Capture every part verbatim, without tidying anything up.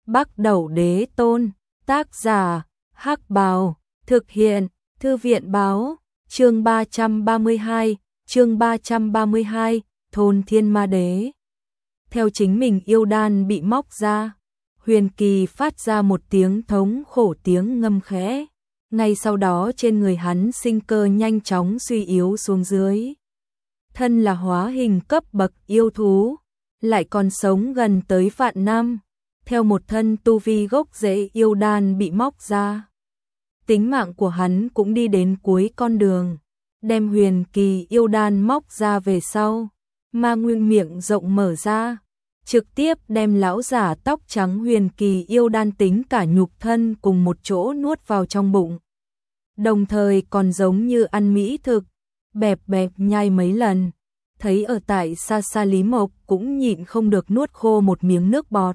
Bắc Đẩu Đế Tôn, tác giả, Hắc Bào, thực hiện, Thư viện báo, chương ba trăm ba mươi hai, chương ba trăm ba mươi hai, Thôn Thiên Ma Đế. Theo chính mình yêu đan bị móc ra, Huyền Kỳ phát ra một tiếng thống khổ tiếng ngâm khẽ, ngay sau đó trên người hắn sinh cơ nhanh chóng suy yếu xuống dưới. Thân là hóa hình cấp bậc yêu thú, lại còn sống gần tới vạn năm, theo một thân tu vi gốc rễ yêu đan bị móc ra. Tính mạng của hắn cũng đi đến cuối con đường, đem Huyền Kỳ yêu đan móc ra về sau, ma nguyên miệng rộng mở ra, trực tiếp đem lão giả tóc trắng Huyền Kỳ yêu đan tính cả nhục thân cùng một chỗ nuốt vào trong bụng. Đồng thời còn giống như ăn mỹ thực, bẹp bẹp nhai mấy lần, thấy ở tại xa xa Lý Mộc cũng nhịn không được nuốt khô một miếng nước bọt.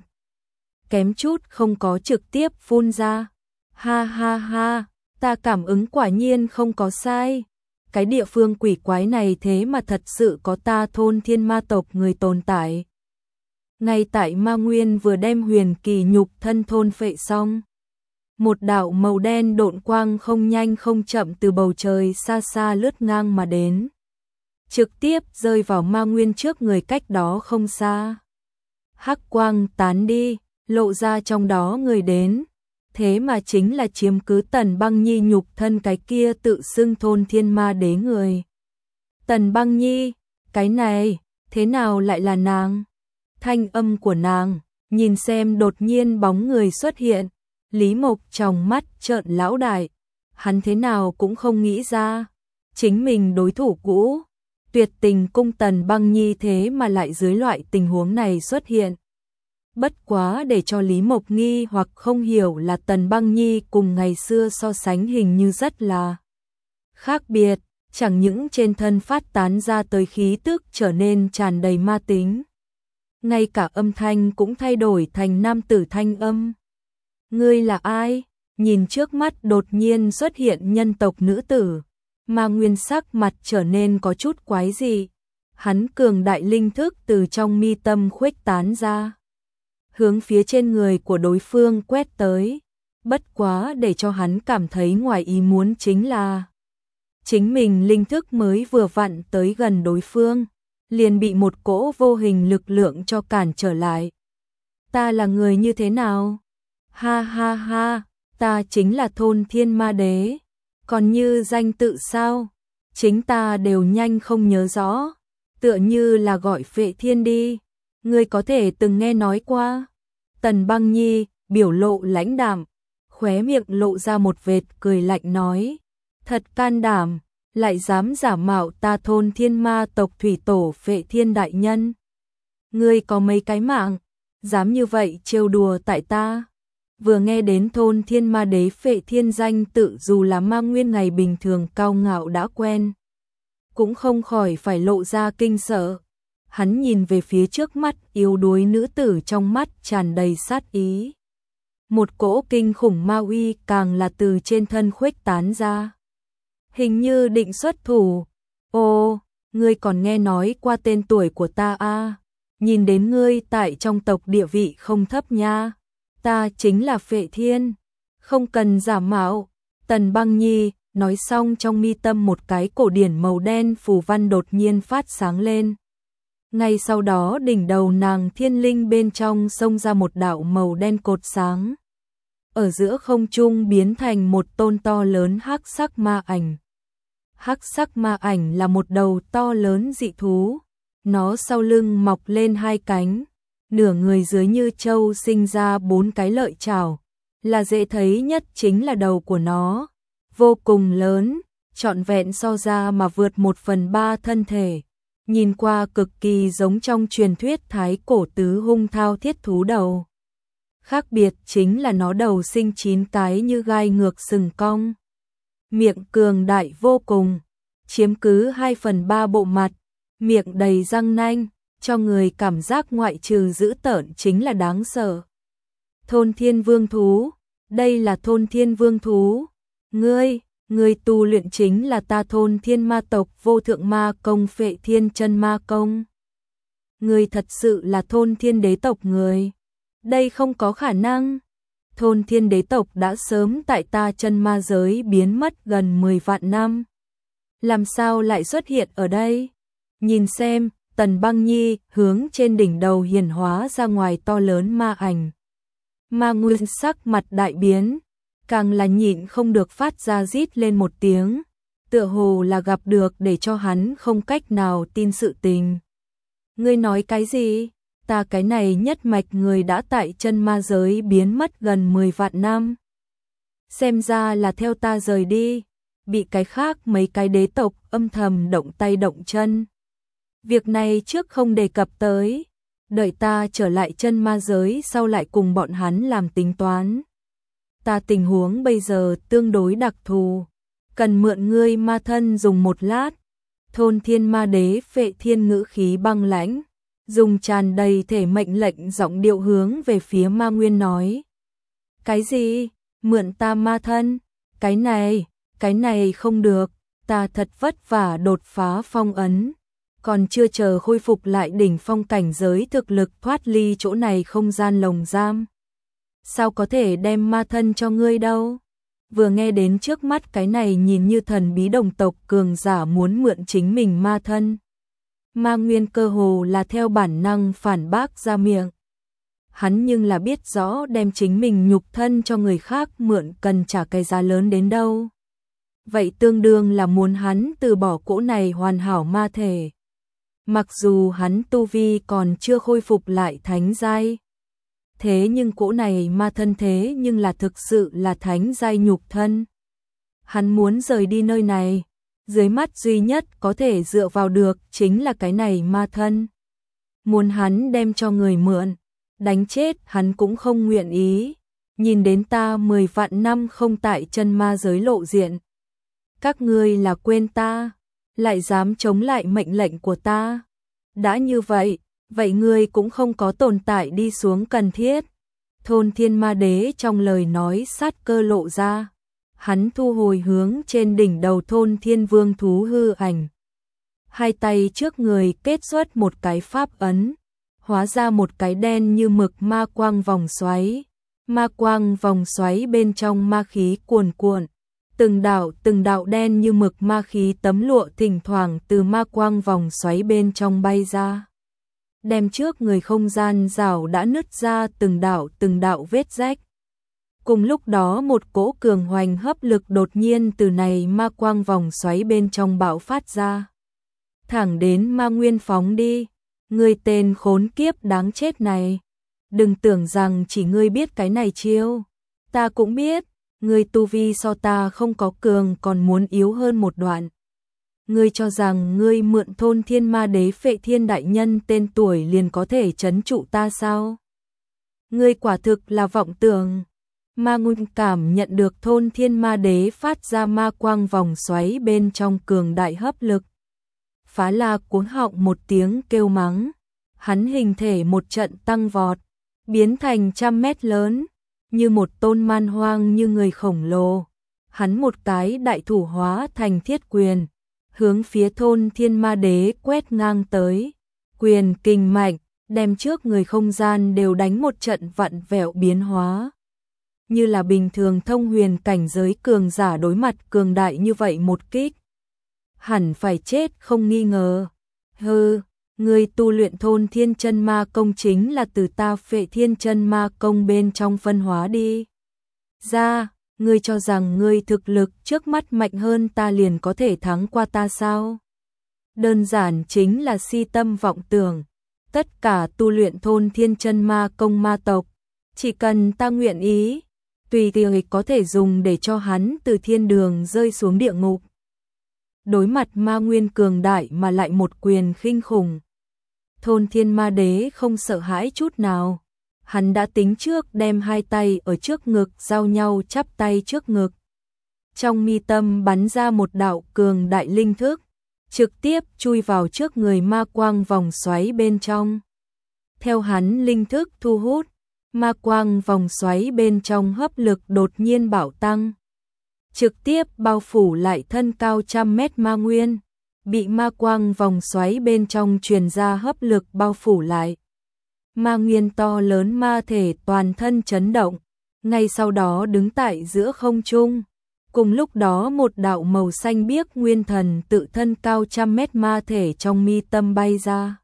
Kém chút không có trực tiếp phun ra. Ha ha ha, ta cảm ứng quả nhiên không có sai. Cái địa phương quỷ quái này thế mà thật sự có ta Thôn Thiên ma tộc người tồn tại. Ngay tại ma nguyên vừa đem Huyền Kỳ nhục thân thôn phệ xong, một đạo màu đen độn quang không nhanh không chậm từ bầu trời xa xa lướt ngang mà đến, trực tiếp rơi vào ma nguyên trước người cách đó không xa. Hắc quang tán đi, lộ ra trong đó người đến, thế mà chính là chiếm cứ Tần Băng Nhi nhục thân cái kia tự xưng Thôn Thiên Ma Đế người. Tần Băng Nhi, cái này, thế nào lại là nàng? Thanh âm của nàng, nhìn xem đột nhiên bóng người xuất hiện, Lý Mộc trong mắt trợn lão đại, hắn thế nào cũng không nghĩ ra, chính mình đối thủ cũ, Tuyệt Tình cung Tần Băng Nhi thế mà lại dưới loại tình huống này xuất hiện. Bất quá để cho Lý Mộc nghi hoặc không hiểu là Tần Băng Nhi cùng ngày xưa so sánh hình như rất là khác biệt, chẳng những trên thân phát tán ra tới khí tức trở nên tràn đầy ma tính, ngay cả âm thanh cũng thay đổi thành nam tử thanh âm. Ngươi là ai? Nhìn trước mắt đột nhiên xuất hiện nhân tộc nữ tử, ma nguyên sắc mặt trở nên có chút quái dị. Hắn cường đại linh thức từ trong mi tâm khuếch tán ra, hướng phía trên người của đối phương quét tới. Bất quá để cho hắn cảm thấy ngoài ý muốn chính là chính mình linh thức mới vừa vặn tới gần đối phương, liền bị một cỗ vô hình lực lượng cho cản trở lại. Ta là người như thế nào? Ha ha ha, ta chính là Thôn Thiên Ma Đế. Còn như danh tự sao? Chính ta đều nhanh không nhớ rõ, tựa như là gọi Phệ Thiên đi. Ngươi có thể từng nghe nói qua? Tần Băng Nhi biểu lộ lãnh đạm, khóe miệng lộ ra một vệt cười lạnh nói, thật can đảm, lại dám giả mạo ta Thôn Thiên ma tộc thủy tổ Phệ Thiên đại nhân. Ngươi có mấy cái mạng, dám như vậy trêu đùa tại ta? Vừa nghe đến Thôn Thiên Ma Đế Phệ Thiên danh tự, dù là ma nguyên ngày bình thường cao ngạo đã quen, cũng không khỏi phải lộ ra kinh sợ. Hắn nhìn về phía trước mắt yếu đuối nữ tử, trong mắt tràn đầy sát ý. Một cỗ kinh khủng ma uy càng là từ trên thân khuếch tán ra. Hình như định xuất thủ. Ô, ngươi còn nghe nói qua tên tuổi của ta à? Nhìn đến ngươi tại trong tộc địa vị không thấp nha. Ta chính là Phệ Thiên, không cần giả mạo. Tần Băng Nhi nói xong, trong mi tâm một cái cổ điển màu đen phù văn đột nhiên phát sáng lên. Ngay sau đó đỉnh đầu nàng thiên linh bên trong xông ra một đạo màu đen cột sáng. Ở giữa không trung biến thành một tôn to lớn hắc sắc ma ảnh. Hắc sắc ma ảnh là một đầu to lớn dị thú, nó sau lưng mọc lên hai cánh, nửa người dưới như trâu sinh ra bốn cái lợi chảo, là dễ thấy nhất chính là đầu của nó, vô cùng lớn, trọn vẹn so ra mà vượt một phần ba thân thể, nhìn qua cực kỳ giống trong truyền thuyết thái cổ tứ hung thao thiết thú đầu. Khác biệt chính là nó đầu sinh chín cái như gai ngược sừng cong, miệng cường đại vô cùng, chiếm cứ hai phần ba bộ mặt, miệng đầy răng nanh, cho người cảm giác ngoại trừ dữ tợn chính là đáng sợ. Thôn Thiên Vương thú, đây là Thôn Thiên Vương thú. Ngươi, ngươi tu luyện chính là ta Thôn Thiên ma tộc vô thượng ma công Phệ Thiên chân ma công. Ngươi thật sự là Thôn Thiên đế tộc người. Đây không có khả năng. Thôn thiên đế tộc đã sớm tại ta chân ma giới biến mất gần mười vạn năm. Làm sao lại xuất hiện ở đây? Nhìn xem, Tần Băng Nhi hướng trên đỉnh đầu hiển hóa ra ngoài to lớn ma ảnh. Ma Nguyên sắc mặt đại biến, càng là nhịn không được phát ra rít lên một tiếng, tựa hồ là gặp được để cho hắn không cách nào tin sự tình. Ngươi nói cái gì? Ta cái này nhất mạch người đã tại chân ma giới biến mất gần mười vạn năm. Xem ra là theo ta rời đi, bị cái khác mấy cái đế tộc âm thầm động tay động chân. Việc này trước không đề cập tới, đợi ta trở lại chân ma giới sau lại cùng bọn hắn làm tính toán. Ta tình huống bây giờ tương đối đặc thù, cần mượn ngươi ma thân dùng một lát. Thôn thiên ma đế Phệ Thiên ngữ khí băng lãnh, dùng tràn đầy thể mệnh lệnh giọng điệu hướng về phía Ma Nguyên nói. Cái gì? Mượn ta ma thân? Cái này, cái này không được, ta thật vất vả đột phá phong ấn, còn chưa chờ khôi phục lại đỉnh phong cảnh giới thực lực thoát ly chỗ này không gian lồng giam. Sao có thể đem ma thân cho ngươi đâu? Vừa nghe đến trước mắt cái này nhìn như thần bí đồng tộc cường giả muốn mượn chính mình ma thân. Ma Nguyên cơ hồ là theo bản năng phản bác ra miệng. Hắn nhưng là biết rõ đem chính mình nhục thân cho người khác mượn cần trả cái giá lớn đến đâu. Vậy tương đương là muốn hắn từ bỏ cỗ này hoàn hảo ma thể. Mặc dù hắn tu vi còn chưa khôi phục lại thánh giai, thế nhưng cỗ này ma thân thế nhưng là thực sự là thánh giai nhục thân. Hắn muốn rời đi nơi này, dưới mắt duy nhất có thể dựa vào được chính là cái này ma thân. Muốn hắn đem cho người mượn, đánh chết hắn cũng không nguyện ý. Nhìn đến ta mười vạn năm không tại chân ma giới lộ diện. Các ngươi là quên ta, lại dám chống lại mệnh lệnh của ta. Đã như vậy, vậy ngươi cũng không có tồn tại đi xuống cần thiết. Thôn thiên ma đế trong lời nói sát cơ lộ ra. Hắn thu hồi hướng trên đỉnh đầu thôn thiên vương thú hư ảnh. Hai tay trước người kết xuất một cái pháp ấn, hóa ra một cái đen như mực ma quang vòng xoáy. Ma quang vòng xoáy bên trong ma khí cuồn cuộn. Từng đạo từng đạo đen như mực ma khí tấm lụa thỉnh thoảng từ ma quang vòng xoáy bên trong bay ra. Đem trước người không gian rào đã nứt ra từng đạo từng đạo vết rách. Cùng lúc đó một cỗ cường hoành hấp lực đột nhiên từ này ma quang vòng xoáy bên trong bạo phát ra. Thẳng đến Ma Nguyên phóng đi. Ngươi tên khốn kiếp đáng chết này. Đừng tưởng rằng chỉ ngươi biết cái này chiêu. Ta cũng biết. Ngươi tu vi so ta không có cường còn muốn yếu hơn một đoạn. Ngươi cho rằng ngươi mượn thôn thiên ma đế Phệ Thiên đại nhân tên tuổi liền có thể trấn trụ ta sao? Ngươi quả thực là vọng tưởng. Ma Nguyên cảm nhận được thôn thiên ma đế phát ra ma quang vòng xoáy bên trong cường đại hấp lực. Phá La cuống họng một tiếng kêu mắng. Hắn hình thể một trận tăng vọt, biến thành trăm mét lớn, như một tôn man hoang như người khổng lồ. Hắn một cái đại thủ hóa thành thiết quyền, hướng phía thôn thiên ma đế quét ngang tới. Quyền kinh mạnh, đem trước người không gian đều đánh một trận vặn vẹo biến hóa. Như là bình thường thông huyền cảnh giới cường giả đối mặt cường đại như vậy một kích. Hẳn phải chết không nghi ngờ. Hừ, ngươi tu luyện thôn thiên chân ma công chính là từ ta Phệ Thiên chân ma công bên trong phân hóa đi ra. Ngươi cho rằng ngươi thực lực trước mắt mạnh hơn ta liền có thể thắng qua ta sao? Đơn giản chính là si tâm vọng tưởng. Tất cả tu luyện thôn thiên chân ma công ma tộc, chỉ cần ta nguyện ý, tùy tiện có thể dùng để cho hắn từ thiên đường rơi xuống địa ngục. Đối mặt Ma Nguyên cường đại mà lại một quyền khinh khủng. Thôn thiên ma đế không sợ hãi chút nào. Hắn đã tính trước đem hai tay ở trước ngực giao nhau chắp tay trước ngực. Trong mi tâm bắn ra một đạo cường đại linh thức, trực tiếp chui vào trước người ma quang vòng xoáy bên trong. Theo hắn linh thức thu hút, ma quang vòng xoáy bên trong hấp lực đột nhiên bạo tăng. Trực tiếp bao phủ lại thân cao trăm mét Ma Nguyên, bị ma quang vòng xoáy bên trong truyền ra hấp lực bao phủ lại. Ma nguyên to lớn ma thể toàn thân chấn động, ngay sau đó đứng tại giữa không trung. Cùng lúc đó một đạo màu xanh biếc nguyên thần tự thân cao trăm mét ma thể trong mi tâm bay ra.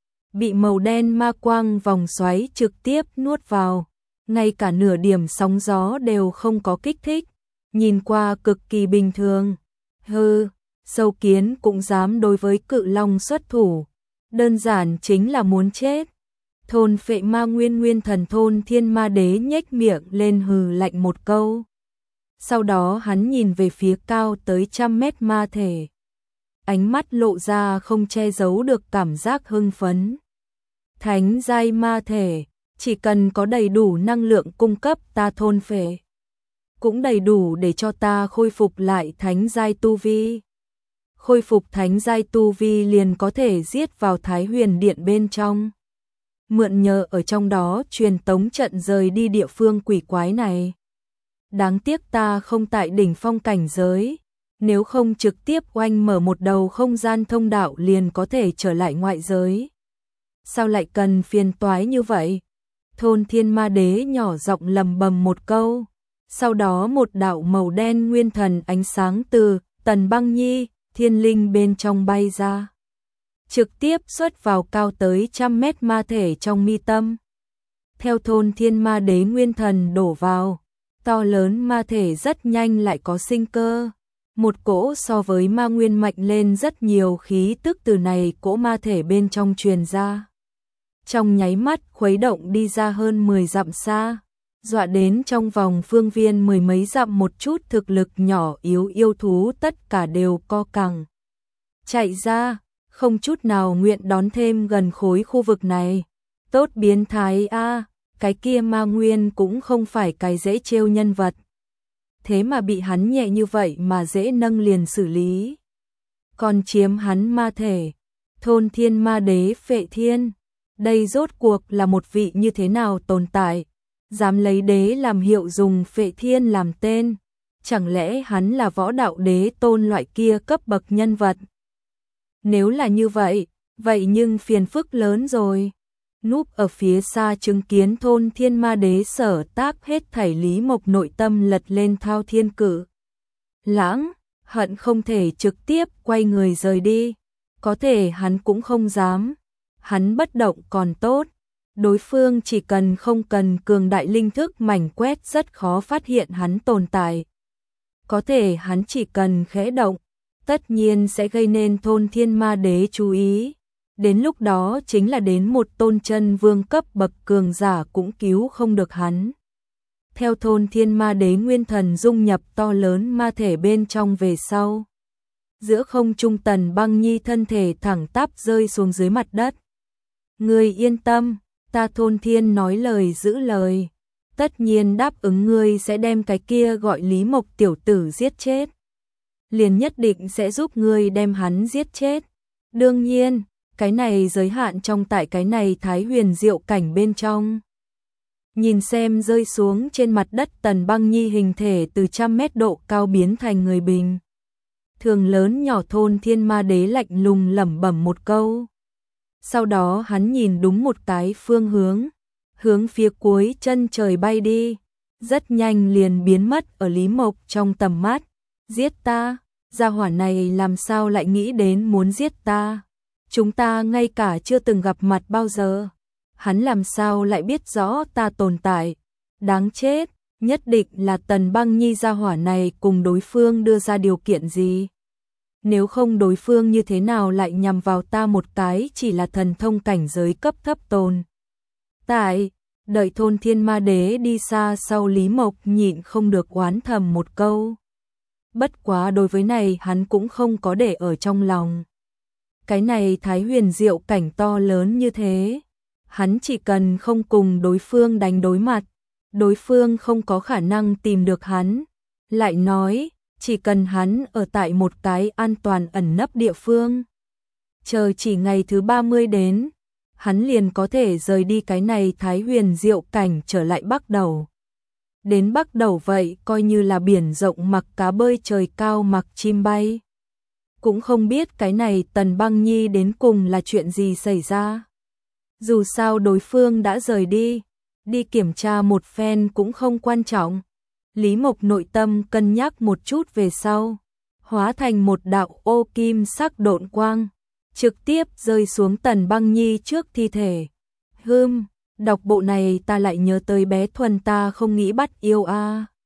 Bị màu đen ma quang vòng xoáy trực tiếp nuốt vào, ngay cả nửa điểm sóng gió đều không có kích thích, nhìn qua cực kỳ bình thường. Hừ, sâu kiến cũng dám đối với cự long xuất thủ, đơn giản chính là muốn chết. Thôn phệ ma nguyên nguyên thần Thôn Thiên Ma Đế nhếch miệng lên hừ lạnh một câu. Sau đó hắn nhìn về phía cao tới trăm mét ma thể. Ánh mắt lộ ra không che giấu được cảm giác hưng phấn. Thánh giai ma thể, chỉ cần có đầy đủ năng lượng cung cấp ta thôn phệ, cũng đầy đủ để cho ta khôi phục lại thánh giai tu vi. Khôi phục thánh giai tu vi liền có thể giết vào Thái Huyền Điện bên trong. Mượn nhờ ở trong đó truyền tống trận rời đi địa phương quỷ quái này. Đáng tiếc ta không tại đỉnh phong cảnh giới, nếu không trực tiếp oanh mở một đầu không gian thông đạo liền có thể trở lại ngoại giới. Sao lại cần phiền toái như vậy? Thôn Thiên Ma Đế nhỏ giọng lầm bầm một câu, sau đó một đạo màu đen nguyên thần ánh sáng từ Tần Băng Nhi, thiên linh bên trong bay ra, trực tiếp xuất vào cao tới trăm mét ma thể trong mi tâm. Theo Thôn Thiên Ma Đế nguyên thần đổ vào, to lớn ma thể rất nhanh lại có sinh cơ. Một cỗ so với ma nguyên mạnh lên rất nhiều khí tức từ này cỗ ma thể bên trong truyền ra. Trong nháy mắt khuấy động đi ra hơn mười dặm xa, dọa đến trong vòng phương viên mười mấy dặm một chút thực lực nhỏ yếu yêu thú tất cả đều co cẳng. Chạy ra, không chút nào nguyện đón thêm gần khối khu vực này. Tốt biến thái a, cái kia ma nguyên cũng không phải cái dễ trêu nhân vật. Thế mà bị hắn nhẹ như vậy mà dễ nâng liền xử lý. Còn chiếm hắn ma thể, Thôn Thiên Ma Đế Phệ Thiên. Đây rốt cuộc là một vị như thế nào tồn tại, dám lấy đế làm hiệu dùng Phệ Thiên làm tên, chẳng lẽ hắn là võ đạo đế tôn loại kia cấp bậc nhân vật? Nếu là như vậy, vậy nhưng phiền phức lớn rồi. Núp ở phía xa chứng kiến Thôn Thiên Ma Đế sở tác hết thảy Lý Mộc nội tâm lật lên thao thiên cự lãng, hận không thể trực tiếp quay người rời đi, có thể hắn cũng không dám. Hắn bất động còn tốt, đối phương chỉ cần không cần cường đại linh thức mảnh quét rất khó phát hiện hắn tồn tại. Có thể hắn chỉ cần khẽ động, tất nhiên sẽ gây nên Thôn Thiên Ma Đế chú ý. Đến lúc đó chính là đến một tôn chân vương cấp bậc cường giả cũng cứu không được hắn. Theo Thôn Thiên Ma Đế nguyên thần dung nhập to lớn ma thể bên trong về sau, giữa không trung Tần Băng Nhi thân thể thẳng tắp rơi xuống dưới mặt đất. Ngươi yên tâm, ta Thôn Thiên nói lời giữ lời, tất nhiên đáp ứng ngươi sẽ đem cái kia gọi Lý Mộc tiểu tử giết chết. Liền nhất định sẽ giúp ngươi đem hắn giết chết. Đương nhiên, cái này giới hạn trong tại cái này Thái Huyền Diệu cảnh bên trong. Nhìn xem rơi xuống trên mặt đất Tần Băng Nhi hình thể từ trăm mét độ cao biến thành người bình thường lớn nhỏ, Thôn Thiên Ma Đế lạnh lùng lẩm bẩm một câu. Sau đó hắn nhìn đúng một cái phương hướng, hướng phía cuối chân trời bay đi, rất nhanh liền biến mất ở Lý Mộc trong tầm mắt. Giết ta, gia hỏa này làm sao lại nghĩ đến muốn giết ta? Chúng ta ngay cả chưa từng gặp mặt bao giờ. Hắn làm sao lại biết rõ ta tồn tại? Đáng chết, nhất định là Tần Băng Nhi gia hỏa này cùng đối phương đưa ra điều kiện gì? Nếu không đối phương như thế nào lại nhằm vào ta một cái chỉ là thần thông cảnh giới cấp thấp tồn tại? Đợi Thôn Thiên Ma Đế đi xa sau, Lý Mộc nhịn không được oán thầm một câu. Bất quá đối với này hắn cũng không có để ở trong lòng. Cái này Thái Huyền Diệu cảnh to lớn như thế, hắn chỉ cần không cùng đối phương đánh đối mặt, đối phương không có khả năng tìm được hắn. Lại nói, chỉ cần hắn ở tại một cái an toàn ẩn nấp địa phương, chờ chỉ ngày thứ ba mươi đến, hắn liền có thể rời đi cái này Thái Huyền Diệu cảnh trở lại Bắc Đầu. Đến Bắc Đầu vậy coi như là biển rộng mặc cá bơi, trời cao mặc chim bay. Cũng không biết cái này Tần Băng Nhi đến cùng là chuyện gì xảy ra. Dù sao đối phương đã rời đi, đi kiểm tra một phen cũng không quan trọng. Lý Mộc nội tâm cân nhắc một chút về sau, hóa thành một đạo ô kim sắc độn quang, trực tiếp rơi xuống Tần Băng Nhi trước thi thể. Hừm, đọc bộ này ta lại nhớ tới bé Thuần ta không nghĩ bắt yêu a.